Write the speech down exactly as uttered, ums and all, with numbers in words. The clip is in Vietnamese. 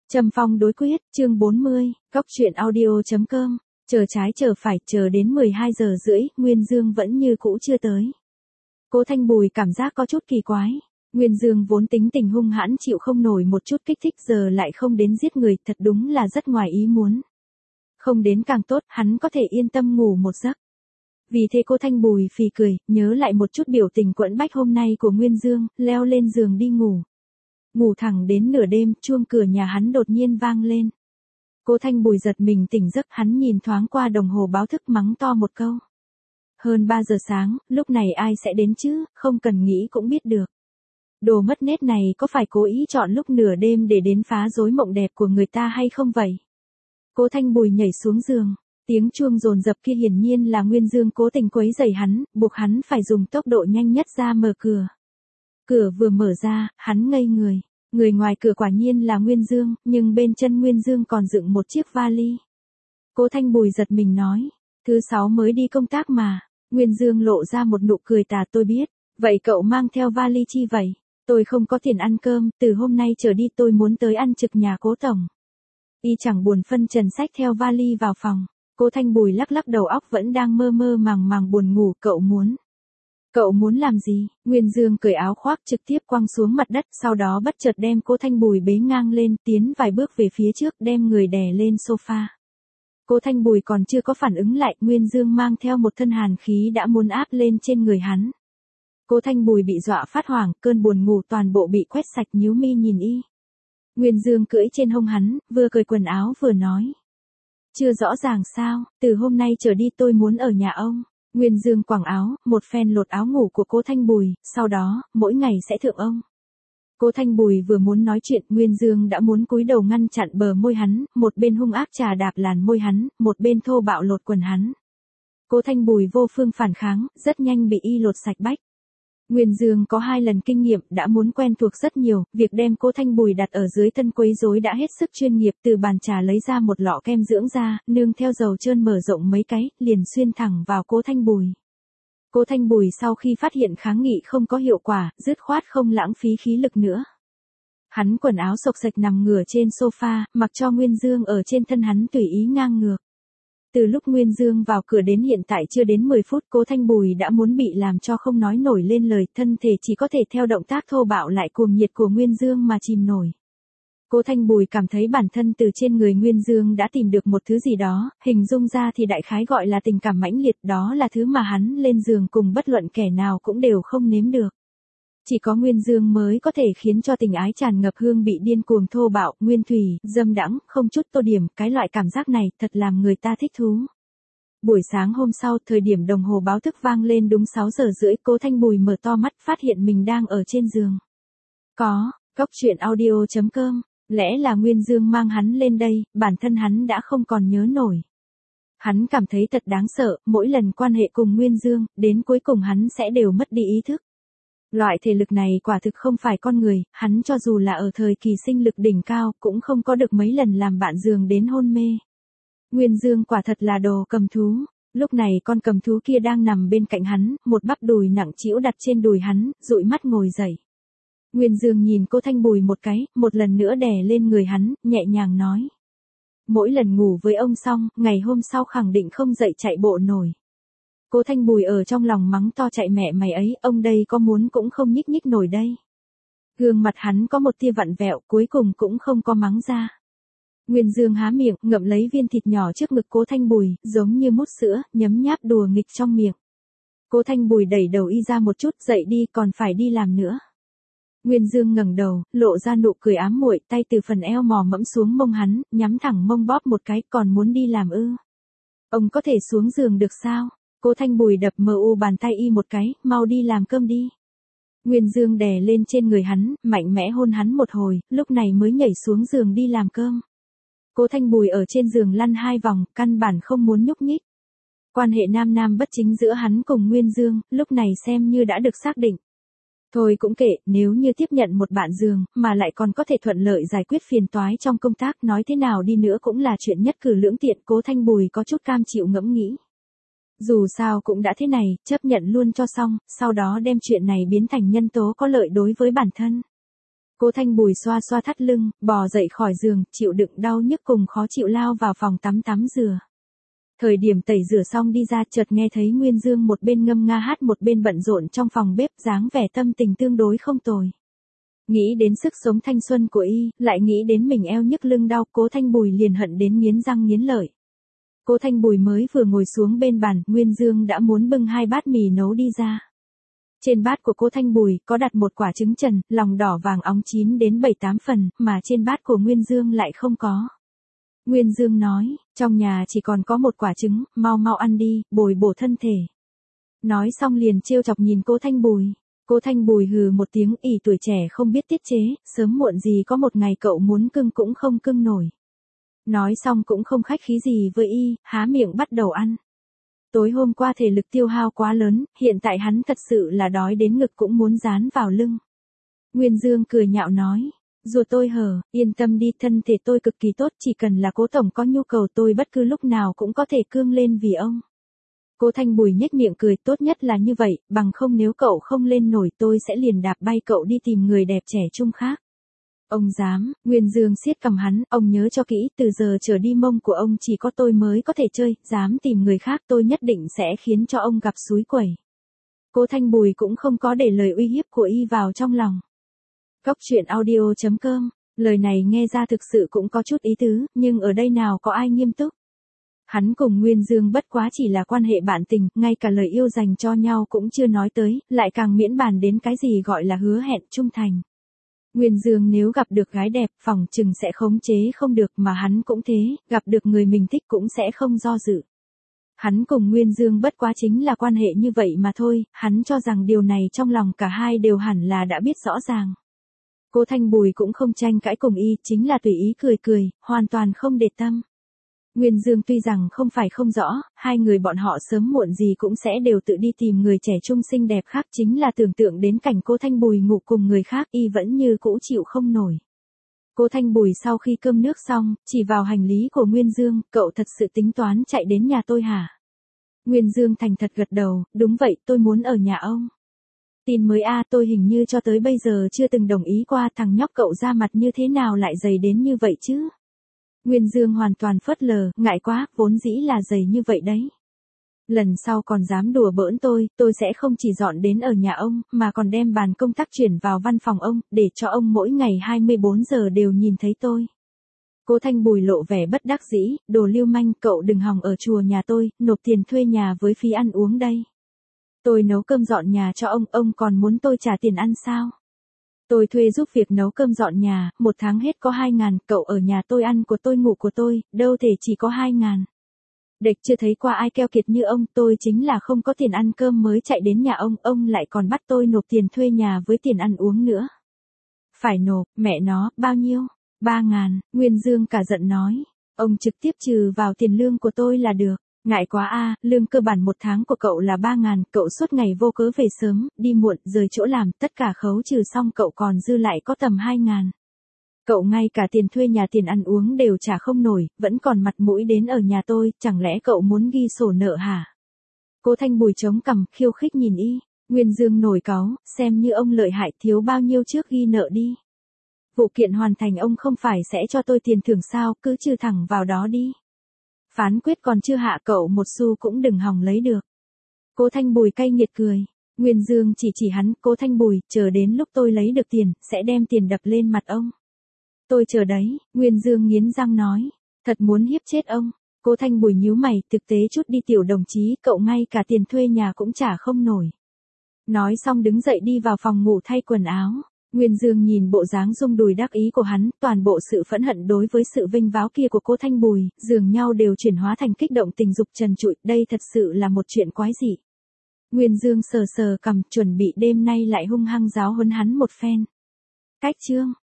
Trầm Phong đối quyết, chương bốn mươi, Cóc truyện audio.com, chờ trái chờ phải, chờ đến mười hai giờ rưỡi, Nguyên Dương vẫn như cũ chưa tới. Cố Thanh Bùi cảm giác có chút kỳ quái. Nguyên Dương vốn tính tình hung hãn chịu không nổi một chút kích thích giờ lại không đến giết người, thật đúng là rất ngoài ý muốn. Không đến càng tốt, hắn có thể yên tâm ngủ một giấc. Vì thế Cố Thanh Bùi phì cười, nhớ lại một chút biểu tình quẫn bách hôm nay của Nguyên Dương, leo lên giường đi ngủ. Ngủ thẳng đến nửa đêm, chuông cửa nhà hắn đột nhiên vang lên. Cố Thanh Bùi giật mình tỉnh giấc, hắn nhìn thoáng qua đồng hồ báo thức mắng to một câu. Hơn ba giờ sáng, lúc này ai sẽ đến chứ, không cần nghĩ cũng biết được. Đồ mất nết này có phải cố ý chọn lúc nửa đêm để đến phá rối mộng đẹp của người ta hay không vậy? Cố Thanh Bùi nhảy xuống giường, tiếng chuông dồn dập kia hiển nhiên là Nguyên Dương cố tình quấy rầy hắn, buộc hắn phải dùng tốc độ nhanh nhất ra mở cửa. Cửa vừa mở ra, hắn ngây người. Người ngoài cửa quả nhiên là Nguyên Dương, nhưng bên chân Nguyên Dương còn dựng một chiếc vali. Cố Thanh Bùi giật mình nói, thứ sáu mới đi công tác mà. Nguyên Dương lộ ra một nụ cười tà, tôi biết. Vậy cậu mang theo vali chi vậy? Tôi không có tiền ăn cơm, từ hôm nay trở đi tôi muốn tới ăn trực nhà Cố tổng. Y chẳng buồn phân trần xách theo vali vào phòng. Cố Thanh Bùi lắc lắc đầu óc vẫn đang mơ mơ màng màng buồn ngủ, cậu muốn. Cậu muốn làm gì? Nguyên Dương cởi áo khoác trực tiếp quăng xuống mặt đất, sau đó bất chợt đem Cố Thanh Bùi bế ngang lên, tiến vài bước về phía trước, đem người đè lên sofa. Cố Thanh Bùi còn chưa có phản ứng lại, Nguyên Dương mang theo một thân hàn khí đã muốn áp lên trên người hắn. Cố Thanh Bùi bị dọa phát hoảng, cơn buồn ngủ toàn bộ bị quét sạch, nhíu mi nhìn y. Nguyên Dương cưỡi trên hông hắn, vừa cởi quần áo vừa nói. Chưa rõ ràng sao, từ hôm nay trở đi tôi muốn ở nhà ông. Nguyên Dương quàng áo, một phen lột áo ngủ của Cố Thanh Bùi, sau đó, mỗi ngày sẽ thượng ông. Cố Thanh Bùi vừa muốn nói chuyện, Nguyên Dương đã muốn cúi đầu ngăn chặn bờ môi hắn, một bên hung ác trà đạp làn môi hắn, một bên thô bạo lột quần hắn. Cố Thanh Bùi vô phương phản kháng, rất nhanh bị y lột sạch bách. Nguyên Dương có hai lần kinh nghiệm, đã muốn quen thuộc rất nhiều, việc đem Cố Thanh Bùi đặt ở dưới thân quấy rối đã hết sức chuyên nghiệp, từ bàn trà lấy ra một lọ kem dưỡng da, nương theo dầu trơn mở rộng mấy cái, liền xuyên thẳng vào Cố Thanh Bùi. Cố Thanh Bùi sau khi phát hiện kháng nghị không có hiệu quả, dứt khoát không lãng phí khí lực nữa. Hắn quần áo xộc xệch nằm ngửa trên sofa, mặc cho Nguyên Dương ở trên thân hắn tùy ý ngang ngược. Từ lúc Nguyên Dương vào cửa đến hiện tại chưa đến mười phút, Cố Thanh Bùi đã muốn bị làm cho không nói nổi lên lời, thân thể chỉ có thể theo động tác thô bạo lại cuồng nhiệt của Nguyên Dương mà chìm nổi. Cố Thanh Bùi cảm thấy bản thân từ trên người Nguyên Dương đã tìm được một thứ gì đó, hình dung ra thì đại khái gọi là tình cảm mãnh liệt, đó là thứ mà hắn lên giường cùng bất luận kẻ nào cũng đều không nếm được. Chỉ có Nguyên Dương mới có thể khiến cho tình ái tràn ngập hương bị điên cuồng thô bạo, nguyên thủy, dâm đãng, không chút tô điểm, cái loại cảm giác này thật làm người ta thích thú. Buổi sáng hôm sau, thời điểm đồng hồ báo thức vang lên đúng sáu giờ rưỡi, Cố Thanh Bùi mở to mắt phát hiện mình đang ở trên giường. Có, Cóc truyện audio.com, lẽ là Nguyên Dương mang hắn lên đây, bản thân hắn đã không còn nhớ nổi. Hắn cảm thấy thật đáng sợ, mỗi lần quan hệ cùng Nguyên Dương, đến cuối cùng hắn sẽ đều mất đi ý thức. Loại thể lực này quả thực không phải con người, hắn cho dù là ở thời kỳ sinh lực đỉnh cao, cũng không có được mấy lần làm bạn giường đến hôn mê. Nguyên Dương quả thật là đồ cầm thú, lúc này con cầm thú kia đang nằm bên cạnh hắn, một bắp đùi nặng trĩu đặt trên đùi hắn, dụi mắt ngồi dậy. Nguyên Dương nhìn Cố Thanh Bùi một cái, một lần nữa đè lên người hắn, nhẹ nhàng nói. Mỗi lần ngủ với ông xong, ngày hôm sau khẳng định không dậy chạy bộ nổi. Cố Thanh Bùi ở trong lòng mắng to chạy mẹ mày ấy, ông đây có muốn cũng không nhích nhích nổi đây. Gương mặt hắn có một tia vặn vẹo, cuối cùng cũng không có mắng ra. Nguyên Dương há miệng, ngậm lấy viên thịt nhỏ trước ngực Cố Thanh Bùi, giống như mút sữa, nhấm nháp đùa nghịch trong miệng. Cố Thanh Bùi đẩy đầu y ra một chút, dậy đi, còn phải đi làm nữa. Nguyên Dương ngẩng đầu, lộ ra nụ cười ám muội, tay từ phần eo mò mẫm xuống mông hắn, nhắm thẳng mông bóp một cái, còn muốn đi làm ư? Ông có thể xuống giường được sao? Cố Thanh Bùi đập mờ u bàn tay y một cái, mau đi làm cơm đi. Nguyên Dương đè lên trên người hắn, mạnh mẽ hôn hắn một hồi, lúc này mới nhảy xuống giường đi làm cơm. Cố Thanh Bùi ở trên giường lăn hai vòng, căn bản không muốn nhúc nhích. Quan hệ nam nam bất chính giữa hắn cùng Nguyên Dương, lúc này xem như đã được xác định. Thôi cũng kệ, nếu như tiếp nhận một bạn giường, mà lại còn có thể thuận lợi giải quyết phiền toái trong công tác, nói thế nào đi nữa cũng là chuyện nhất cử lưỡng tiện. Cố Thanh Bùi có chút cam chịu ngẫm nghĩ. Dù sao cũng đã thế này, chấp nhận luôn cho xong, sau đó đem chuyện này biến thành nhân tố có lợi đối với bản thân. Cố Thanh Bùi xoa xoa thắt lưng, bò dậy khỏi giường, chịu đựng đau nhức cùng khó chịu lao vào phòng tắm tắm rửa. Thời điểm tẩy rửa xong đi ra chợt nghe thấy Nguyên Dương một bên ngâm nga hát một bên bận rộn trong phòng bếp, dáng vẻ tâm tình tương đối không tồi. Nghĩ đến sức sống thanh xuân của y, lại nghĩ đến mình eo nhức lưng đau, Cố Thanh Bùi liền hận đến nghiến răng nghiến lợi. Cố Thanh Bùi mới vừa ngồi xuống bên bàn, Nguyên Dương đã muốn bưng hai bát mì nấu đi ra. Trên bát của Cố Thanh Bùi có đặt một quả trứng trần, lòng đỏ vàng óng chín đến bảy tám phần, mà trên bát của Nguyên Dương lại không có. Nguyên Dương nói, trong nhà chỉ còn có một quả trứng, mau mau ăn đi, bồi bổ thân thể. Nói xong liền trêu chọc nhìn Cố Thanh Bùi. Cố Thanh Bùi hừ một tiếng, ỷ tuổi trẻ không biết tiết chế, sớm muộn gì có một ngày cậu muốn cưng cũng không cưng nổi. Nói xong cũng không khách khí gì với y, há miệng bắt đầu ăn. Tối hôm qua thể lực tiêu hao quá lớn, hiện tại hắn thật sự là đói đến ngực cũng muốn dán vào lưng. Nguyên Dương cười nhạo nói, ruột tôi hở, yên tâm đi, thân thể tôi cực kỳ tốt, chỉ cần là Cố tổng có nhu cầu tôi bất cứ lúc nào cũng có thể cương lên vì ông. Cố Thanh Bùi nhếch miệng cười, tốt nhất là như vậy, bằng không nếu cậu không lên nổi tôi sẽ liền đạp bay cậu đi tìm người đẹp trẻ trung khác. Ông dám, Nguyên Dương siết cầm hắn, ông nhớ cho kỹ, từ giờ trở đi mông của ông chỉ có tôi mới có thể chơi, dám tìm người khác tôi nhất định sẽ khiến cho ông gặp xúi quẩy. Cố Thanh Bùi cũng không có để lời uy hiếp của y vào trong lòng. Góc truyện audio chấm com, lời này nghe ra thực sự cũng có chút ý tứ, nhưng ở đây nào có ai nghiêm túc. Hắn cùng Nguyên Dương bất quá chỉ là quan hệ bạn tình, ngay cả lời yêu dành cho nhau cũng chưa nói tới, lại càng miễn bàn đến cái gì gọi là hứa hẹn trung thành. Nguyên Dương nếu gặp được gái đẹp, phòng chừng sẽ khống chế không được, mà hắn cũng thế, gặp được người mình thích cũng sẽ không do dự. Hắn cùng Nguyên Dương bất quá chính là quan hệ như vậy mà thôi, hắn cho rằng điều này trong lòng cả hai đều hẳn là đã biết rõ ràng. Cố Thanh Bùi cũng không tranh cãi cùng y, chính là tùy ý cười cười, hoàn toàn không để tâm. Nguyên Dương tuy rằng không phải không rõ, hai người bọn họ sớm muộn gì cũng sẽ đều tự đi tìm người trẻ trung xinh đẹp khác, chính là tưởng tượng đến cảnh Cố Thanh Bùi ngủ cùng người khác y vẫn như cũ chịu không nổi. Cố Thanh Bùi sau khi cơm nước xong, chỉ vào hành lý của Nguyên Dương, cậu thật sự tính toán chạy đến nhà tôi hả? Nguyên Dương thành thật gật đầu, đúng vậy, tôi muốn ở nhà ông. Tin mới a, tôi hình như cho tới bây giờ chưa từng đồng ý qua, thằng nhóc cậu ra mặt như thế nào lại dày đến như vậy chứ? Nguyên Dương hoàn toàn phớt lờ, ngại quá, vốn dĩ là dày như vậy đấy. Lần sau còn dám đùa bỡn tôi, tôi sẽ không chỉ dọn đến ở nhà ông, mà còn đem bàn công tác chuyển vào văn phòng ông, để cho ông mỗi ngày hai mươi bốn giờ đều nhìn thấy tôi. Cố Thanh Bùi lộ vẻ bất đắc dĩ, đồ lưu manh, cậu đừng hòng ở chùa nhà tôi, nộp tiền thuê nhà với phí ăn uống đây. Tôi nấu cơm dọn nhà cho ông, ông còn muốn tôi trả tiền ăn sao? Tôi thuê giúp việc nấu cơm dọn nhà, một tháng hết có hai ngàn, cậu ở nhà tôi ăn của tôi ngủ của tôi, đâu thể chỉ có hai ngàn. Địch chưa thấy qua ai keo kiệt như ông, tôi chính là không có tiền ăn cơm mới chạy đến nhà ông, ông lại còn bắt tôi nộp tiền thuê nhà với tiền ăn uống nữa. Phải nộp, mẹ nó, bao nhiêu? Ba ngàn, Nguyên Dương cả giận nói, ông trực tiếp trừ vào tiền lương của tôi là được. Ngại quá a, lương cơ bản một tháng của cậu là ba ngàn, cậu suốt ngày vô cớ về sớm, đi muộn, rời chỗ làm, tất cả khấu trừ xong cậu còn dư lại có tầm hai ngàn. Cậu ngay cả tiền thuê nhà tiền ăn uống đều trả không nổi, vẫn còn mặt mũi đến ở nhà tôi, chẳng lẽ cậu muốn ghi sổ nợ hả? Cố Thanh Bùi chống cằm, khiêu khích nhìn y, Nguyên Dương nổi cáu, xem như ông lợi hại, thiếu bao nhiêu trước ghi nợ đi. Vụ kiện hoàn thành ông không phải sẽ cho tôi tiền thưởng sao, cứ trừ thẳng vào đó đi. Phán quyết còn chưa hạ cậu một xu cũng đừng hòng lấy được. Cố Thanh Bùi cay nghiệt cười. Nguyên Dương chỉ chỉ hắn, Cố Thanh Bùi, chờ đến lúc tôi lấy được tiền, sẽ đem tiền đập lên mặt ông. Tôi chờ đấy, Nguyên Dương nghiến răng nói. Thật muốn hiếp chết ông. Cố Thanh Bùi nhíu mày, thực tế chút đi tiểu đồng chí, cậu ngay cả tiền thuê nhà cũng trả không nổi. Nói xong đứng dậy đi vào phòng ngủ thay quần áo. Nguyên Dương nhìn bộ dáng rung đùi đắc ý của hắn, toàn bộ sự phẫn hận đối với sự vinh váo kia của Cố Thanh Bùi, dường nhau đều chuyển hóa thành kích động tình dục trần trụi, đây thật sự là một chuyện quái dị. Nguyên Dương sờ sờ cằm, chuẩn bị đêm nay lại hung hăng giáo huấn hắn một phen. Cách chương